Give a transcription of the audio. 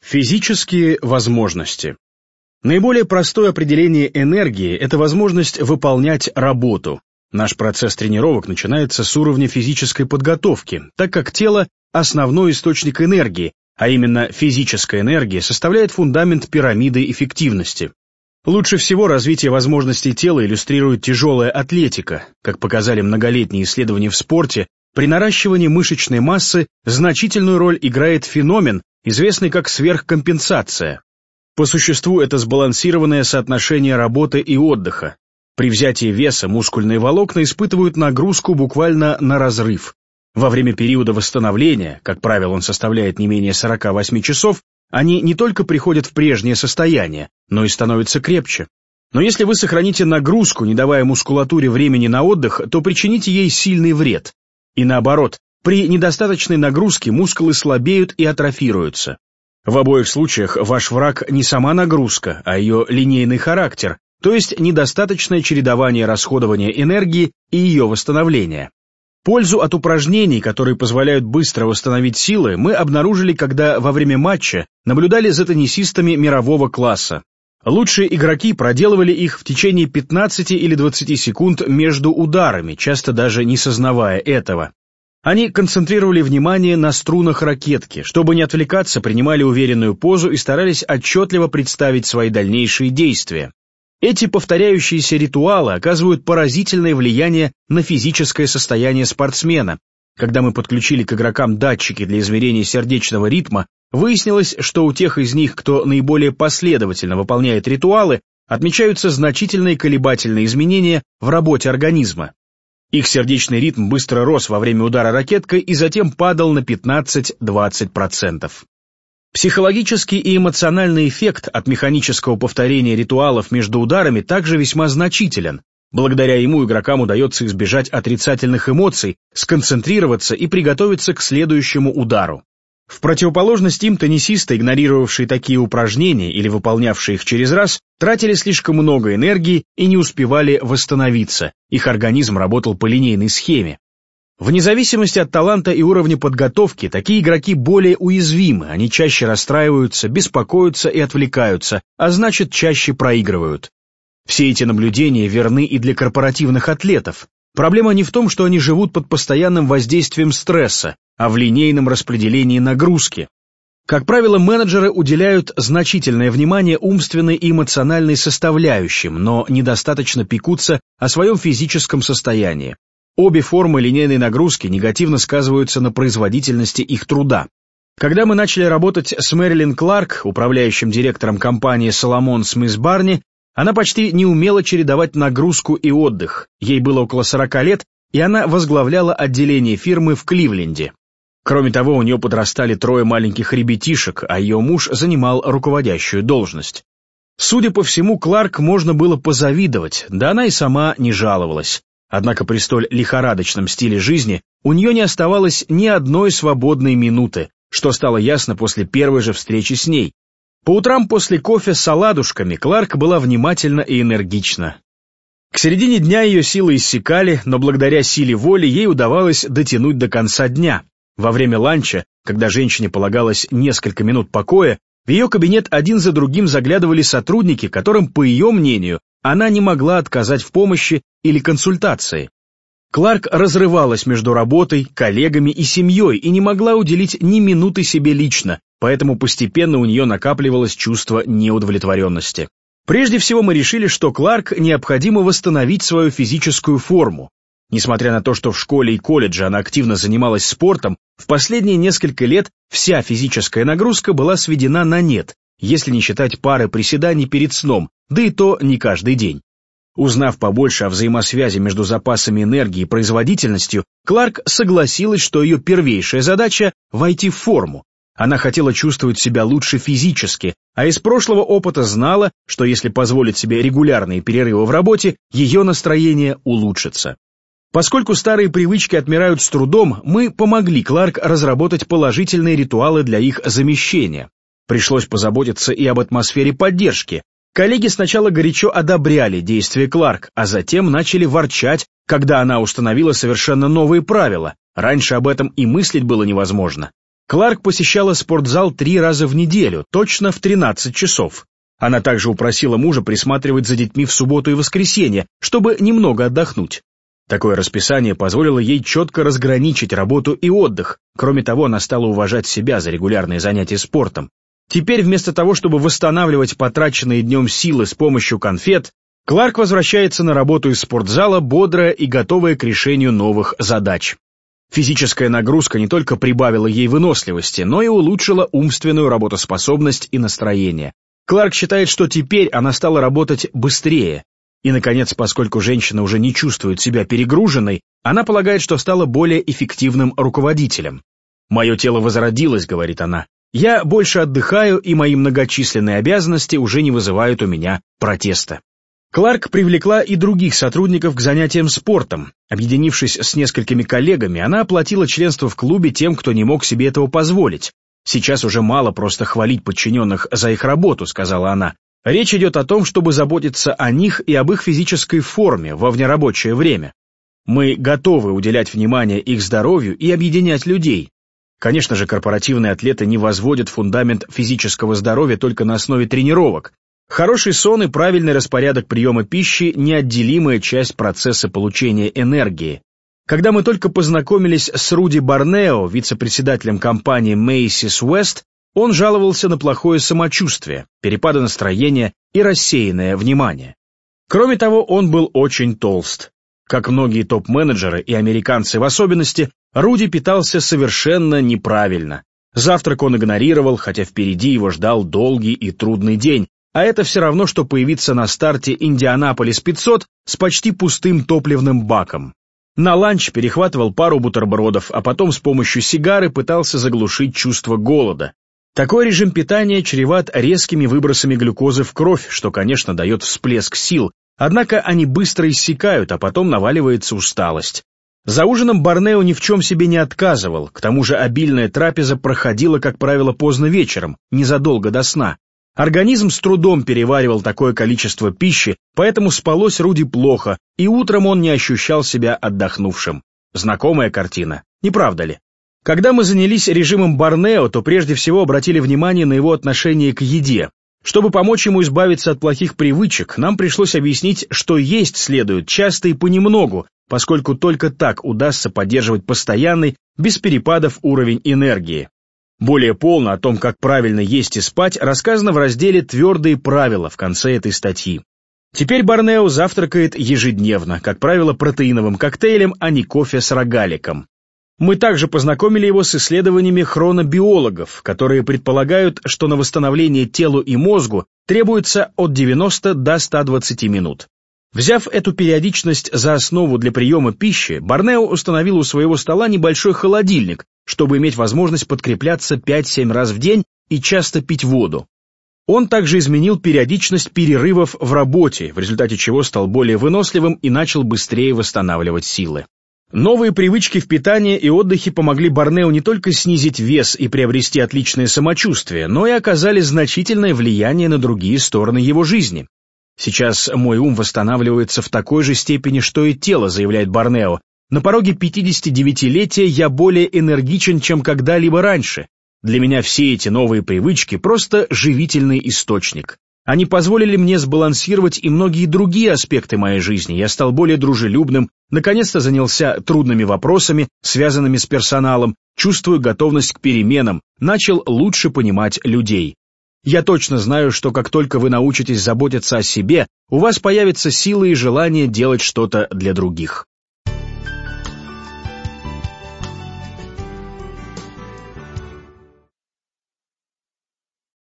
Физические возможности. Наиболее простое определение энергии – это возможность выполнять работу. Наш процесс тренировок начинается с уровня физической подготовки, так как тело – основной источник энергии, а именно физическая энергия составляет фундамент пирамиды эффективности. Лучше всего развитие возможностей тела иллюстрирует тяжелая атлетика. Как показали многолетние исследования в спорте, при наращивании мышечной массы значительную роль играет феномен, известный как сверхкомпенсация. По существу это сбалансированное соотношение работы и отдыха. При взятии веса мускульные волокна испытывают нагрузку буквально на разрыв. Во время периода восстановления, как правило, он составляет не менее 48 часов, они не только приходят в прежнее состояние, но и становятся крепче. Но если вы сохраните нагрузку, не давая мускулатуре времени на отдых, то причините ей сильный вред. И наоборот, при недостаточной нагрузке мускулы слабеют и атрофируются. В обоих случаях ваш враг не сама нагрузка, а ее линейный характер, то есть недостаточное чередование расходования энергии и ее восстановления. Пользу от упражнений, которые позволяют быстро восстановить силы, мы обнаружили, когда во время матча наблюдали за теннисистами мирового класса. Лучшие игроки проделывали их в течение 15 или 20 секунд между ударами, часто даже не сознавая этого. Они концентрировали внимание на струнах ракетки, чтобы не отвлекаться, принимали уверенную позу и старались отчетливо представить свои дальнейшие действия. Эти повторяющиеся ритуалы оказывают поразительное влияние на физическое состояние спортсмена. Когда мы подключили к игрокам датчики для измерения сердечного ритма, выяснилось, что у тех из них, кто наиболее последовательно выполняет ритуалы, отмечаются значительные колебательные изменения в работе организма. Их сердечный ритм быстро рос во время удара ракеткой и затем падал на 15-20%. Психологический и эмоциональный эффект от механического повторения ритуалов между ударами также весьма значителен. Благодаря ему игрокам удается избежать отрицательных эмоций, сконцентрироваться и приготовиться к следующему удару. В противоположность им теннисисты, игнорировавшие такие упражнения или выполнявшие их через раз, тратили слишком много энергии и не успевали восстановиться, их организм работал по линейной схеме. Вне зависимости от таланта и уровня подготовки, такие игроки более уязвимы, они чаще расстраиваются, беспокоятся и отвлекаются, а значит чаще проигрывают. Все эти наблюдения верны и для корпоративных атлетов. Проблема не в том, что они живут под постоянным воздействием стресса, а в линейном распределении нагрузки. Как правило, менеджеры уделяют значительное внимание умственной и эмоциональной составляющим, но недостаточно пекутся о своем физическом состоянии. Обе формы линейной нагрузки негативно сказываются на производительности их труда. Когда мы начали работать с Мэрилин Кларк, управляющим директором компании Соломон Смис Барни, она почти не умела чередовать нагрузку и отдых. Ей было около 40 лет, и она возглавляла отделение фирмы в Кливленде. Кроме того, у нее подрастали 3 маленьких ребятишек, а ее муж занимал руководящую должность. Судя по всему, Кларк можно было позавидовать, да она и сама не жаловалась. Однако при столь лихорадочном стиле жизни у нее не оставалось ни одной свободной минуты, что стало ясно после первой же встречи с ней. По утрам после кофе с оладушками Кларк была внимательна и энергична. К середине дня ее силы иссякали, но благодаря силе воли ей удавалось дотянуть до конца дня. Во время ланча, когда женщине полагалось несколько минут покоя, в ее кабинет один за другим заглядывали сотрудники, которым, по ее мнению, она не могла отказать в помощи или консультации. Кларк разрывалась между работой, коллегами и семьей и не могла уделить ни минуты себе лично, поэтому постепенно у нее накапливалось чувство неудовлетворенности. Прежде всего мы решили, что Кларк необходимо восстановить свою физическую форму. Несмотря на то, что в школе и колледже она активно занималась спортом, в последние несколько лет вся физическая нагрузка была сведена на нет, если не считать пары приседаний перед сном, да и то не каждый день. Узнав побольше о взаимосвязи между запасами энергии и производительностью, Кларк согласилась, что ее первейшая задача – войти в форму. Она хотела чувствовать себя лучше физически, а из прошлого опыта знала, что если позволить себе регулярные перерывы в работе, ее настроение улучшится. Поскольку старые привычки отмирают с трудом, мы помогли Кларк разработать положительные ритуалы для их замещения. Пришлось позаботиться и об атмосфере поддержки. Коллеги сначала горячо одобряли действия Кларк, а затем начали ворчать, когда она установила совершенно новые правила. Раньше об этом и мыслить было невозможно. Кларк посещала спортзал 3 раза в неделю, точно в 13 часов. Она также упросила мужа присматривать за детьми в субботу и воскресенье, чтобы немного отдохнуть. Такое расписание позволило ей четко разграничить работу и отдых. Кроме того, она стала уважать себя за регулярные занятия спортом. Теперь вместо того, чтобы восстанавливать потраченные днем силы с помощью конфет, Кларк возвращается на работу из спортзала бодрая и готовая к решению новых задач. Физическая нагрузка не только прибавила ей выносливости, но и улучшила умственную работоспособность и настроение. Кларк считает, что теперь она стала работать быстрее. И, наконец, поскольку женщина уже не чувствует себя перегруженной, она полагает, что стала более эффективным руководителем. «Мое тело возродилось», — говорит она. «Я больше отдыхаю, и мои многочисленные обязанности уже не вызывают у меня протеста». Кларк привлекла и других сотрудников к занятиям спортом. Объединившись с несколькими коллегами, она оплатила членство в клубе тем, кто не мог себе этого позволить. «Сейчас уже мало просто хвалить подчиненных за их работу», — сказала она. «Речь идет о том, чтобы заботиться о них и об их физической форме во внерабочее время. Мы готовы уделять внимание их здоровью и объединять людей». Конечно же, корпоративные атлеты не возводят фундамент физического здоровья только на основе тренировок. Хороший сон и правильный распорядок приема пищи – неотделимая часть процесса получения энергии. Когда мы только познакомились с Руди Барнео, вице-председателем компании Macy's West, он жаловался на плохое самочувствие, перепады настроения и рассеянное внимание. Кроме того, он был очень толст. Как многие топ-менеджеры и американцы в особенности, Руди питался совершенно неправильно. Завтрак он игнорировал, хотя впереди его ждал долгий и трудный день, а это все равно, что появиться на старте Индианаполис 500 с почти пустым топливным баком. На ланч перехватывал пару бутербродов, а потом с помощью сигары пытался заглушить чувство голода. Такой режим питания чреват резкими выбросами глюкозы в кровь, что, конечно, дает всплеск сил, однако они быстро иссякают, а потом наваливается усталость. За ужином Барнео ни в чем себе не отказывал, к тому же обильная трапеза проходила, как правило, поздно вечером, незадолго до сна. Организм с трудом переваривал такое количество пищи, поэтому спалось Руди плохо, и утром он не ощущал себя отдохнувшим. Знакомая картина, не правда ли? Когда мы занялись режимом Барнео, то прежде всего обратили внимание на его отношение к еде. Чтобы помочь ему избавиться от плохих привычек, нам пришлось объяснить, что есть следует часто и понемногу, поскольку только так удастся поддерживать постоянный, без перепадов уровень энергии. Более полно о том, как правильно есть и спать, рассказано в разделе «Твердые правила» в конце этой статьи. Теперь Барнео завтракает ежедневно, как правило, протеиновым коктейлем, а не кофе с рогаликом. Мы также познакомили его с исследованиями хронобиологов, которые предполагают, что на восстановление телу и мозгу требуется от 90 до 120 минут. Взяв эту периодичность за основу для приема пищи, Барнео установил у своего стола небольшой холодильник, чтобы иметь возможность подкрепляться 5-7 раз в день и часто пить воду. Он также изменил периодичность перерывов в работе, в результате чего стал более выносливым и начал быстрее восстанавливать силы. Новые привычки в питании и отдыхе помогли Барнео не только снизить вес и приобрести отличное самочувствие, но и оказали значительное влияние на другие стороны его жизни. «Сейчас мой ум восстанавливается в такой же степени, что и тело», — заявляет Барнео. «На пороге 59-летия я более энергичен, чем когда-либо раньше. Для меня все эти новые привычки — просто живительный источник. Они позволили мне сбалансировать и многие другие аспекты моей жизни. Я стал более дружелюбным, наконец-то занялся трудными вопросами, связанными с персоналом, чувствую готовность к переменам, начал лучше понимать людей. Я точно знаю, что как только вы научитесь заботиться о себе, у вас появится сила и желание делать что-то для других».